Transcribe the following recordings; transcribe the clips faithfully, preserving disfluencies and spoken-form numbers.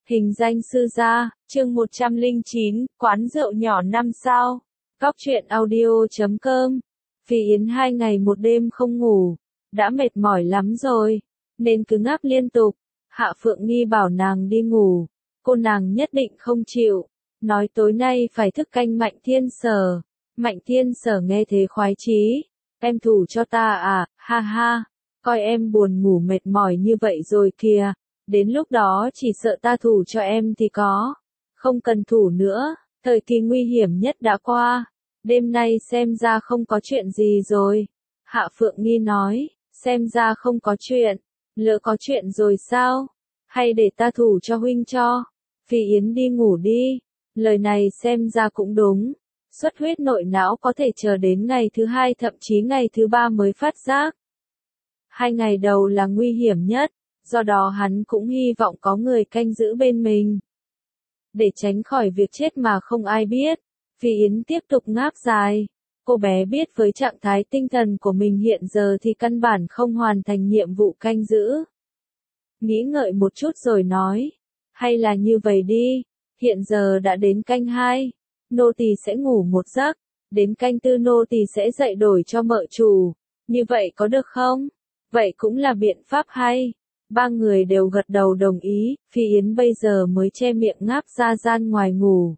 Hình danh sư gia, chương một trăm lẻ chín, quán rượu nhỏ năm sao. Góc truyện audio chấm com. Phi Yến hai ngày một đêm không ngủ, đã mệt mỏi lắm rồi, nên cứ ngáp liên tục. Hạ Phượng Nghi bảo nàng đi ngủ, cô nàng nhất định không chịu, nói tối nay phải thức canh Mạnh Thiên Sở. Mạnh Thiên Sở nghe thế khoái chí, em thủ cho ta à, ha ha, coi em buồn ngủ mệt mỏi như vậy rồi kìa. Đến lúc đó chỉ sợ ta thủ cho em thì có. Không cần thủ nữa, thời kỳ nguy hiểm nhất đã qua. Đêm nay xem ra không có chuyện gì rồi. Hạ Phượng Nghi nói, xem ra không có chuyện. Lỡ có chuyện rồi sao? Hay để ta thủ cho huynh cho? Phi Yến đi ngủ đi. Lời này xem ra cũng đúng. Xuất huyết nội não có thể chờ đến ngày thứ hai thậm chí ngày thứ ba mới phát giác. Hai ngày đầu là nguy hiểm nhất. Do đó hắn cũng hy vọng có người canh giữ bên mình. Để tránh khỏi việc chết mà không ai biết, Phi Yến tiếp tục ngáp dài. Cô bé biết với trạng thái tinh thần của mình hiện giờ thì căn bản không hoàn thành nhiệm vụ canh giữ. Nghĩ ngợi một chút rồi nói, hay là như vậy đi, hiện giờ đã đến canh hai, nô tỳ sẽ ngủ một giấc, đến canh tư nô tỳ sẽ dậy đổi cho mợ chủ, như vậy có được không? Vậy cũng là biện pháp hay. Ba người đều gật đầu đồng ý, Phi Yến bây giờ mới che miệng ngáp ra gian ngoài ngủ.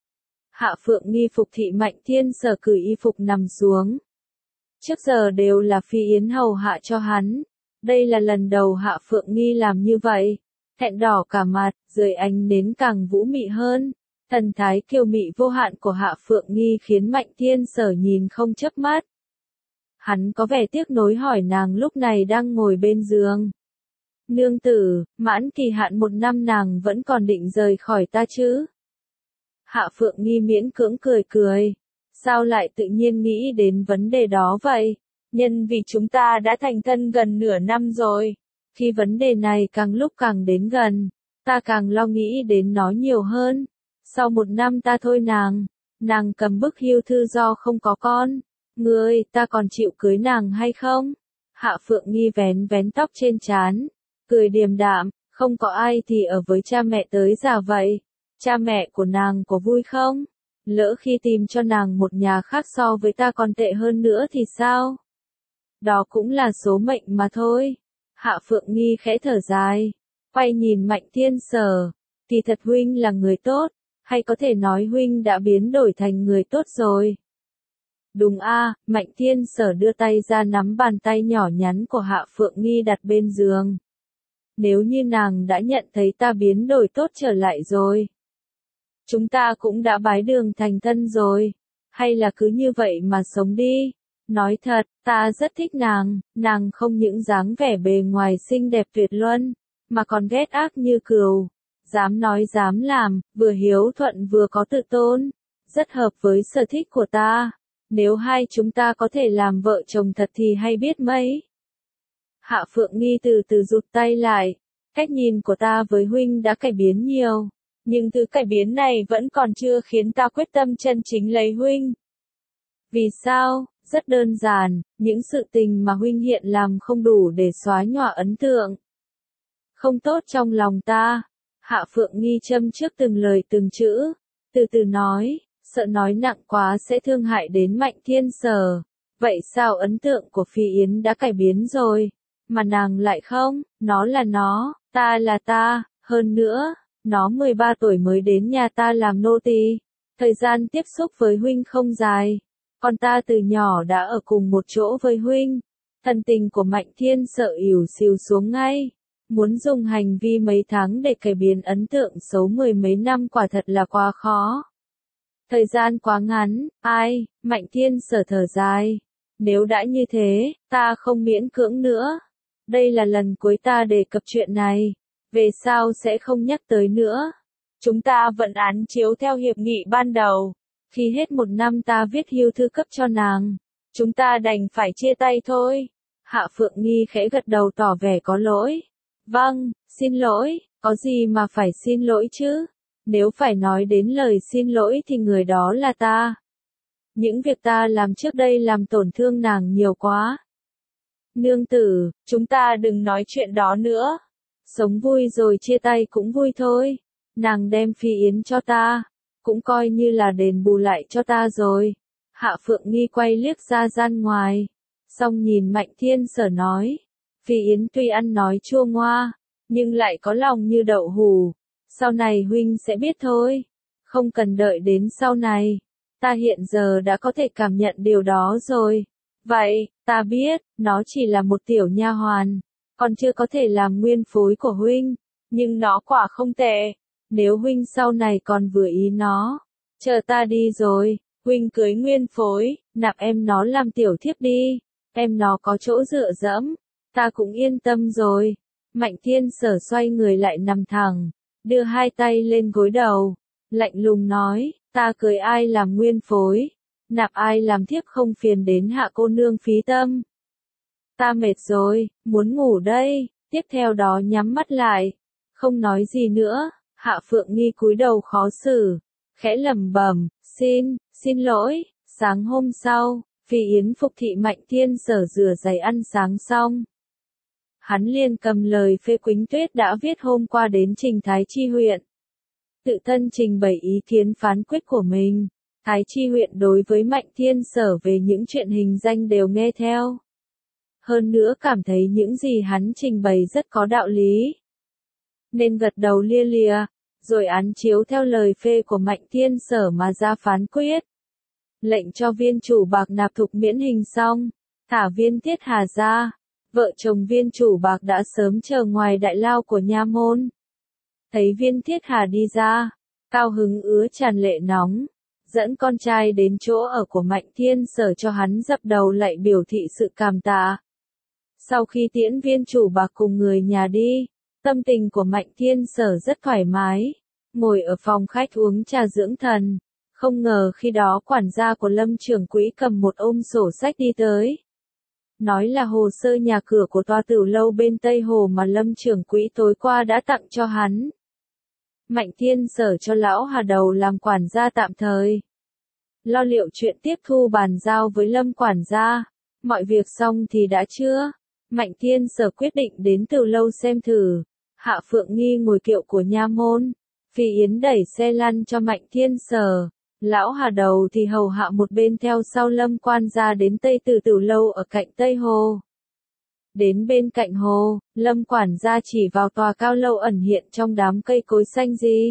Hạ Phượng Nghi phục thị Mạnh Thiên Sở cởi y phục nằm xuống. Trước giờ đều là Phi Yến hầu hạ cho hắn. Đây là lần đầu Hạ Phượng Nghi làm như vậy. Thẹn đỏ cả mặt, dưới ánh nến càng vũ mị hơn. Thần thái kiều mị vô hạn của Hạ Phượng Nghi khiến Mạnh Thiên Sở nhìn không chớp mắt. Hắn có vẻ tiếc nối hỏi nàng lúc này đang ngồi bên giường. Nương tử, mãn kỳ hạn một năm nàng vẫn còn định rời khỏi ta chứ? Hạ Phượng Nghi miễn cưỡng cười cười. Sao lại tự nhiên nghĩ đến vấn đề đó vậy? Nhân vì chúng ta đã thành thân gần nửa năm rồi. Khi vấn đề này càng lúc càng đến gần, ta càng lo nghĩ đến nó nhiều hơn. Sau một năm ta thôi nàng, nàng cầm bức hưu thư do không có con. Ngươi, ta còn chịu cưới nàng hay không? Hạ Phượng Nghi vén vén tóc trên trán. Cười điềm đạm, không có ai thì ở với cha mẹ tới già vậy. Cha mẹ của nàng có vui không? Lỡ khi tìm cho nàng một nhà khác so với ta còn tệ hơn nữa thì sao? Đó cũng là số mệnh mà thôi. Hạ Phượng Nghi khẽ thở dài, quay nhìn Mạnh Thiên Sở. Kỳ thật huynh là người tốt, hay có thể nói huynh đã biến đổi thành người tốt rồi. Đúng a, à, Mạnh Thiên Sở đưa tay ra nắm bàn tay nhỏ nhắn của Hạ Phượng Nghi đặt bên giường. Nếu như nàng đã nhận thấy ta biến đổi tốt trở lại rồi. Chúng ta cũng đã bái đường thành thân rồi. Hay là cứ như vậy mà sống đi. Nói thật, ta rất thích nàng. Nàng không những dáng vẻ bề ngoài xinh đẹp tuyệt luân, mà còn ghét ác như cừu. Dám nói dám làm, vừa hiếu thuận vừa có tự tôn. Rất hợp với sở thích của ta. Nếu hai chúng ta có thể làm vợ chồng thật thì hay biết mấy. Hạ Phượng Nghi từ từ rụt tay lại. Cách nhìn của ta với huynh đã cải biến nhiều. Nhưng thứ cải biến này vẫn còn chưa khiến ta quyết tâm chân chính lấy huynh. Vì sao? Rất đơn giản, những sự tình mà huynh hiện làm không đủ để xóa nhòa ấn tượng. Không tốt trong lòng ta. Hạ Phượng Nghi châm trước từng lời từng chữ. Từ từ nói, sợ nói nặng quá sẽ thương hại đến Mạnh Thiên Sở. Vậy sao ấn tượng của Phi Yến đã cải biến rồi? Mà nàng lại không, nó là nó, ta là ta, hơn nữa, nó mười ba tuổi mới đến nhà ta làm nô tỳ. Thời gian tiếp xúc với huynh không dài, còn ta từ nhỏ đã ở cùng một chỗ với huynh. Thần tình của Mạnh Thiên Sở ỉu xìu xuống ngay. Muốn dùng hành vi mấy tháng để cải biến ấn tượng xấu mười mấy năm quả thật là quá khó. Thời gian quá ngắn, ai, Mạnh Thiên Sở thở dài. Nếu đã như thế, ta không miễn cưỡng nữa. Đây là lần cuối ta đề cập chuyện này. Về sau sẽ không nhắc tới nữa. Chúng ta vẫn án chiếu theo hiệp nghị ban đầu. Khi hết một năm ta viết hưu thư cấp cho nàng. Chúng ta đành phải chia tay thôi. Hạ Phượng Nghi khẽ gật đầu tỏ vẻ có lỗi. Vâng, xin lỗi, có gì mà phải xin lỗi chứ? Nếu phải nói đến lời xin lỗi thì người đó là ta. Những việc ta làm trước đây làm tổn thương nàng nhiều quá. Nương tử, chúng ta đừng nói chuyện đó nữa. Sống vui rồi chia tay cũng vui thôi. nàng đem Phi Yến cho ta, cũng coi như là đền bù lại cho ta rồi. Hạ Phượng Nghi quay liếc ra gian ngoài, xong nhìn Mạnh Thiên Sở nói, Phi Yến tuy ăn nói chua ngoa, nhưng lại có lòng như đậu hũ, sau này huynh sẽ biết thôi, không cần đợi đến sau này, ta hiện giờ đã có thể cảm nhận điều đó rồi. Vậy, ta biết, nó chỉ là một tiểu nha hoàn, còn chưa có thể làm nguyên phối của huynh, nhưng nó quả không tệ, nếu huynh sau này còn vừa ý nó, chờ ta đi rồi, huynh cưới nguyên phối, nạp em nó làm tiểu thiếp đi, em nó có chỗ dựa dẫm, ta cũng yên tâm rồi. Mạnh Thiên Sở xoay người lại nằm thẳng, đưa hai tay lên gối đầu, lạnh lùng nói, ta cưới ai làm nguyên phối, nạp ai làm thiếp không phiền đến Hạ cô nương phí tâm. Ta mệt rồi, muốn ngủ đây, tiếp theo đó nhắm mắt lại, không nói gì nữa. Hạ Phượng Nghi cúi đầu khó xử, khẽ lẩm bẩm, xin, xin lỗi. Sáng hôm sau, Phi Yến phục thị Mạnh Thiên Sở rửa giày ăn sáng xong. Hắn liền cầm lời phê Quýnh Tuyết đã viết hôm qua đến trình Thái Chi huyện. Tự thân trình bày ý kiến phán quyết của mình, Thái Chi huyện đối với Mạnh Thiên Sở về những chuyện hình danh đều nghe theo. Hơn nữa cảm thấy những gì hắn trình bày rất có đạo lý, nên gật đầu lia lịa, rồi án chiếu theo lời phê của Mạnh Thiên Sở mà ra phán quyết. Lệnh cho viên chủ bạc nạp thục miễn hình xong, thả viên Tiết Hà ra, vợ chồng viên chủ bạc đã sớm chờ ngoài đại lao của nha môn. Thấy viên Tiết Hà đi ra, cao hứng ứa tràn lệ nóng, dẫn con trai đến chỗ ở của Mạnh Thiên Sở cho hắn dập đầu lạy biểu thị sự cảm tạ. Sau khi tiễn viên chủ bạc cùng người nhà đi, tâm tình của Mạnh Thiên Sở rất thoải mái, ngồi ở phòng khách uống trà dưỡng thần. Không ngờ khi đó quản gia của Lâm trưởng quỹ cầm một ôm sổ sách đi tới. Nói là hồ sơ nhà cửa của tòa Tửu lâu bên Tây Hồ mà Lâm trưởng quỹ tối qua đã tặng cho hắn. Mạnh Thiên Sở cho lão Hà Đầu làm quản gia tạm thời, lo liệu chuyện tiếp thu bàn giao với Lâm quản gia. Mọi việc xong thì đã trưa, Mạnh Thiên Sở quyết định đến Tửu lâu xem thử. Hạ Phượng Nghi ngồi kiệu của nha môn, Phi Yến đẩy xe lăn cho Mạnh Thiên Sở, lão Hà Đầu thì hầu hạ một bên theo sau Lâm quan gia đến Tây Từ Tửu lâu ở cạnh Tây Hồ. Đến bên cạnh hồ, Lâm quản gia chỉ vào tòa cao lâu ẩn hiện trong đám cây cối xanh gì.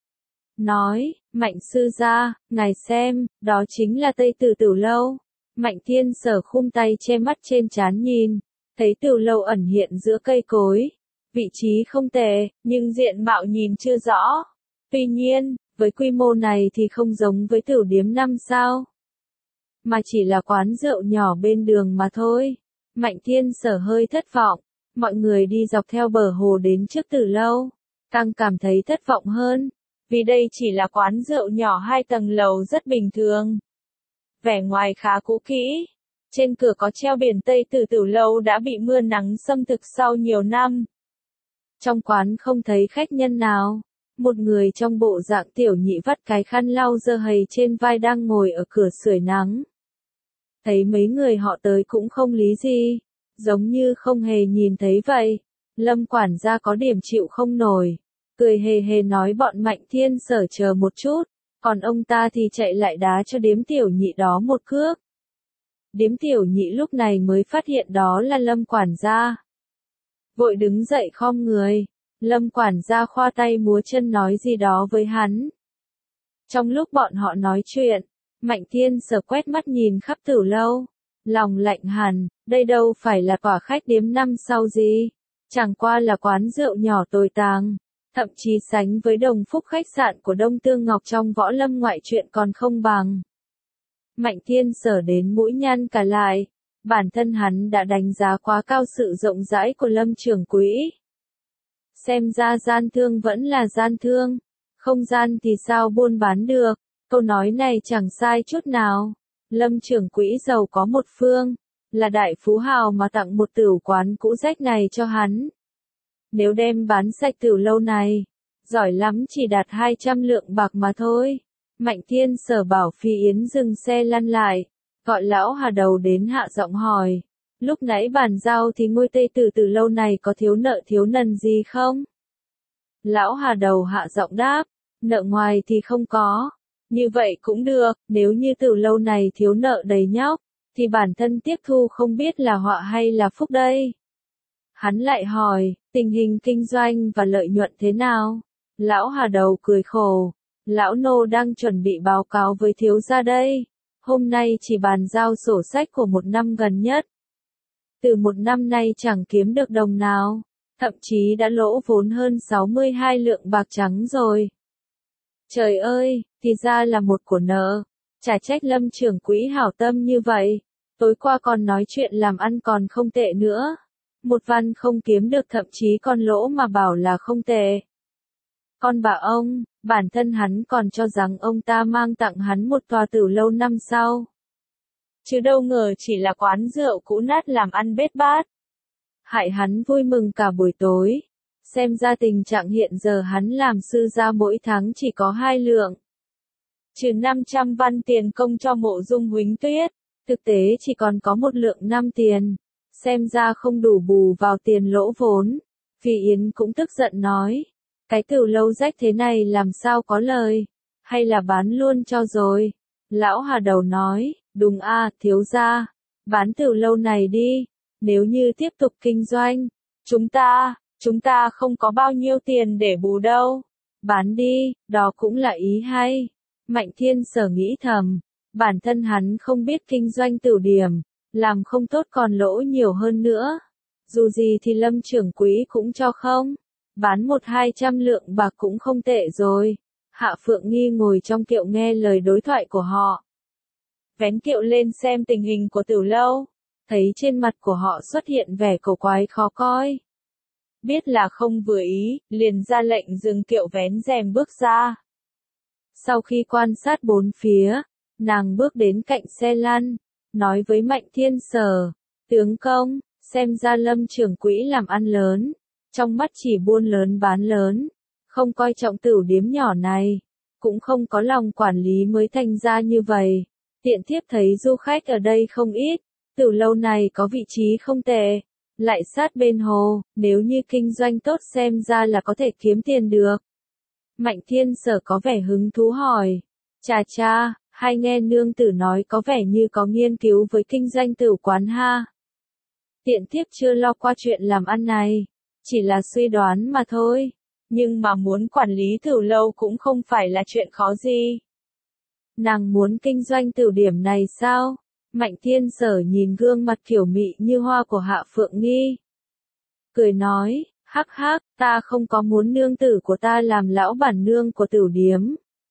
Nói, Mạnh sư gia, ngài xem, đó chính là Tây Từ Tửu lâu. Mạnh Thiên Sở khum tay che mắt trên trán nhìn, thấy Tửu lâu ẩn hiện giữa cây cối. Vị trí không tệ, nhưng diện mạo nhìn chưa rõ. Tuy nhiên, với quy mô này thì không giống với Tửu điếm năm sao, mà chỉ là quán rượu nhỏ bên đường mà thôi. Mạnh Thiên Sở hơi thất vọng, mọi người đi dọc theo bờ hồ đến trước Tửu lâu, càng cảm thấy thất vọng hơn, vì đây chỉ là quán rượu nhỏ hai tầng lầu rất bình thường. Vẻ ngoài khá cũ kỹ, trên cửa có treo biển Tây Từ Tửu lâu đã bị mưa nắng xâm thực sau nhiều năm. Trong quán không thấy khách nhân nào, một người trong bộ dạng tiểu nhị vắt cái khăn lau dơ hầy trên vai đang ngồi ở cửa sưởi nắng. Thấy mấy người họ tới cũng không lý gì, giống như không hề nhìn thấy vậy. Lâm quản gia có điểm chịu không nổi, cười hề hề nói bọn Mạnh Thiên Sở chờ một chút, còn ông ta thì chạy lại đá cho điếm tiểu nhị đó một cước. Điếm tiểu nhị lúc này mới phát hiện đó là Lâm quản gia, vội đứng dậy khom người. Lâm quản gia khoa tay múa chân nói gì đó với hắn. Trong lúc bọn họ nói chuyện, Mạnh Thiên Sở quét mắt nhìn khắp Tửu lâu, lòng lạnh hẳn, đây đâu phải là tòa khách điếm năm sao gì, chẳng qua là quán rượu nhỏ tồi tàng, thậm chí sánh với Đồng Phúc khách sạn của Đông Tương Ngọc trong Võ Lâm ngoại truyện còn không bằng. Mạnh Thiên Sở đến mũi nhăn cả lại, bản thân hắn đã đánh giá quá cao sự rộng rãi của Lâm trưởng quỹ. Xem ra gian thương vẫn là gian thương, không gian thì sao buôn bán được, câu nói này chẳng sai chút nào. Lâm trưởng quỹ giàu có một phương, là đại phú hào mà tặng một tửu quán cũ rách này cho hắn. Nếu đem bán sạch Tửu lâu này, giỏi lắm chỉ đạt hai trăm lượng bạc mà thôi. Mạnh Thiên Sở bảo Phi Yến dừng xe lăn lại, gọi lão Hà Đầu đến hạ giọng hỏi, lúc nãy bàn giao thì ngôi Tây Từ Tửu lâu này có thiếu nợ thiếu nần gì không? Lão Hà đầu hạ giọng đáp, nợ ngoài thì không có. Như vậy cũng được, nếu như từ lâu này thiếu nợ đầy nhóc, thì bản thân tiếp thu không biết là họa hay là phúc đây. Hắn lại hỏi, tình hình kinh doanh và lợi nhuận thế nào? Lão Hà đầu cười khổ, lão nô đang chuẩn bị báo cáo với thiếu gia đây. Hôm nay chỉ bàn giao sổ sách của một năm gần nhất. Từ một năm nay chẳng kiếm được đồng nào, thậm chí đã lỗ vốn hơn sáu mươi hai lượng bạc trắng rồi. Trời ơi, thì ra là một của nợ, chả trách Lâm trưởng quỹ hảo tâm như vậy, tối qua còn nói chuyện làm ăn còn không tệ nữa. Một văn không kiếm được thậm chí còn lỗ mà bảo là không tệ. Con bà ông, bản thân hắn còn cho rằng ông ta mang tặng hắn một tòa tử lâu năm sau. Chứ đâu ngờ chỉ là quán rượu cũ nát làm ăn bết bát. Hại hắn vui mừng cả buổi tối. Xem ra tình trạng hiện giờ hắn làm sư gia mỗi tháng chỉ có hai lượng. Trừ năm trăm văn tiền công cho Mộ Dung Huỳnh Tuyết, thực tế chỉ còn có một lượng năm tiền. Xem ra không đủ bù vào tiền lỗ vốn. Phi Yến cũng tức giận nói. Cái tử lâu rách thế này làm sao có lời. Hay là bán luôn cho rồi. Lão Hà đầu nói, đúng a, thiếu gia. Bán tử lâu này đi. Nếu như tiếp tục kinh doanh. Chúng ta, chúng ta không có bao nhiêu tiền để bù đâu. Bán đi, đó cũng là ý hay. Mạnh Thiên Sở nghĩ thầm. Bản thân hắn không biết kinh doanh tử điểm. Làm không tốt còn lỗ nhiều hơn nữa. Dù gì thì Lâm trưởng quỹ cũng cho không. Bán một hai trăm lượng bạc cũng không tệ rồi. Hạ Phượng Nghi ngồi trong kiệu nghe lời đối thoại của họ. Vén kiệu lên xem tình hình của Tử lâu. Thấy trên mặt của họ xuất hiện vẻ cổ quái khó coi. Biết là không vừa ý, liền ra lệnh dừng kiệu vén rèm bước ra. Sau khi quan sát bốn phía, nàng bước đến cạnh xe lăn. Nói với Mạnh Thiên Sở, tướng công, xem ra Lâm trưởng quỹ làm ăn lớn, trong mắt chỉ buôn lớn bán lớn, không coi trọng tửu điếm nhỏ này, cũng không có lòng quản lý mới thành ra như vậy. Tiện thiếp thấy du khách ở đây không ít, tửu lâu này có vị trí không tệ, lại sát bên hồ, nếu như kinh doanh tốt xem ra là có thể kiếm tiền được. Mạnh Thiên Sở có vẻ hứng thú hỏi, chà cha, hay nghe nương tử nói có vẻ như có nghiên cứu với kinh doanh tửu quán ha. Tiện thiếp chưa lo qua chuyện làm ăn này, chỉ là suy đoán mà thôi, nhưng mà muốn quản lý tửu lâu cũng không phải là chuyện khó gì. Nàng muốn kinh doanh tửu điểm này sao? Mạnh Thiên Sở nhìn gương mặt kiểu mị như hoa của Hạ Phượng Nghi. Cười nói, hắc hắc, ta không có muốn nương tử của ta làm lão bản nương của tửu điếm.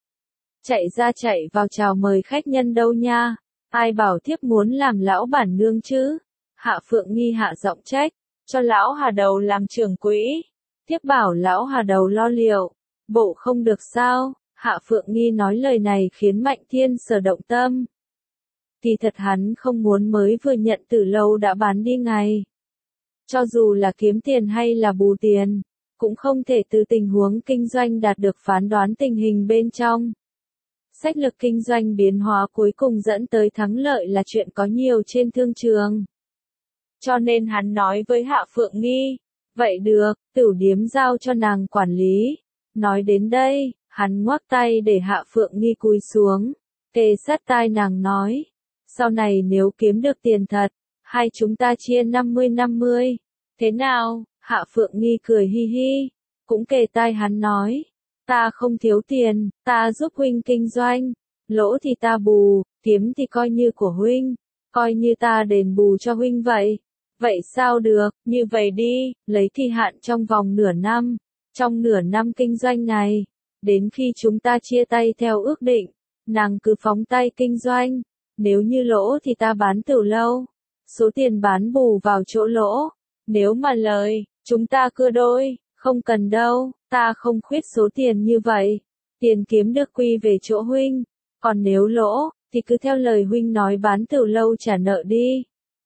Chạy ra chạy vào chào mời khách nhân đâu nha, ai bảo thiếp muốn làm lão bản nương chứ? Hạ Phượng Nghi hạ giọng trách, cho lão Hà đầu làm trưởng quỹ. Thiếp bảo lão Hà đầu lo liệu, bộ không được sao? Hạ Phượng Nghi nói lời này khiến Mạnh Thiên Sở động tâm. Thì thật hắn không muốn mới vừa nhận từ lâu đã bán đi ngay. Cho dù là kiếm tiền hay là bù tiền, cũng không thể từ tình huống kinh doanh đạt được phán đoán tình hình bên trong. Sách lược kinh doanh biến hóa cuối cùng dẫn tới thắng lợi là chuyện có nhiều trên thương trường. Cho nên hắn nói với Hạ Phượng Nghi, vậy được, tửu điếm giao cho nàng quản lý. Nói đến đây, hắn ngoắc tay để Hạ Phượng Nghi cúi xuống, kề sát tai nàng nói, sau này nếu kiếm được tiền thật, hai chúng ta chia năm mươi năm mươi, thế nào? Hạ Phượng Nghi cười hi hi, cũng kề tai hắn nói, ta không thiếu tiền, ta giúp huynh kinh doanh, lỗ thì ta bù, kiếm thì coi như của huynh, coi như ta đền bù cho huynh vậy. Vậy sao được, như vậy đi, lấy kỳ hạn trong vòng nửa năm, trong nửa năm kinh doanh này, đến khi chúng ta chia tay theo ước định, nàng cứ phóng tay kinh doanh, nếu như lỗ thì ta bán tửu lâu, số tiền bán bù vào chỗ lỗ, nếu mà lời, chúng ta cưa đôi, không cần đâu, ta không khuyết số tiền như vậy, tiền kiếm được quy về chỗ huynh, còn nếu lỗ, thì cứ theo lời huynh nói bán tửu lâu trả nợ đi.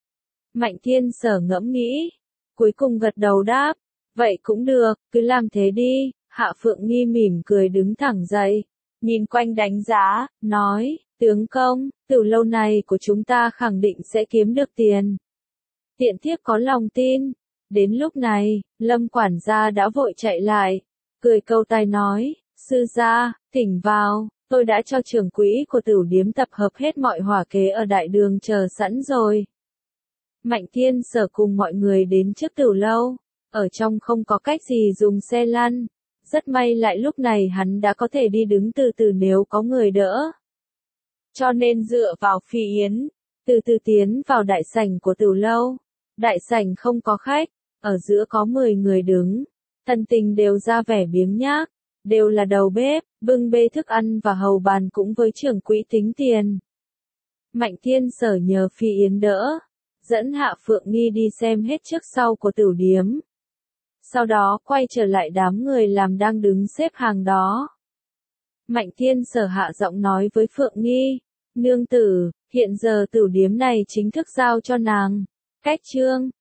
Mạnh Thiên Sở ngẫm nghĩ, cuối cùng gật đầu đáp, vậy cũng được, cứ làm thế đi. Hạ Phượng Nghi mỉm cười đứng thẳng dậy, nhìn quanh đánh giá, nói, tướng công, tửu lâu này của chúng ta khẳng định sẽ kiếm được tiền. Tiện thiếp có lòng tin. Đến lúc này, Lâm quản gia đã vội chạy lại, cười câu tai nói, sư gia, thỉnh vào, tôi đã cho trưởng quỹ của tửu điếm tập hợp hết mọi hỏa kế ở đại đường chờ sẵn rồi. Mạnh Thiên Sở cùng mọi người đến trước tửu lâu, ở trong không có cách gì dùng xe lăn, rất may lại lúc này hắn đã có thể đi đứng từ từ nếu có người đỡ. Cho nên dựa vào Phi Yến, từ từ tiến vào đại sảnh của tửu lâu. Đại sảnh không có khách, ở giữa có mười người đứng, thần tình đều ra vẻ biếng nhác, đều là đầu bếp, bưng bê thức ăn và hầu bàn cũng với trưởng quỹ tính tiền. Mạnh Thiên Sở nhờ Phi Yến đỡ, dẫn Hạ Phượng Nghi đi xem hết trước sau của tửu điếm. Sau đó quay trở lại đám người làm đang đứng xếp hàng đó. Mạnh Thiên Sở hạ giọng nói với Phượng Nghi, nương tử, hiện giờ tửu điếm này chính thức giao cho nàng. Cách trương,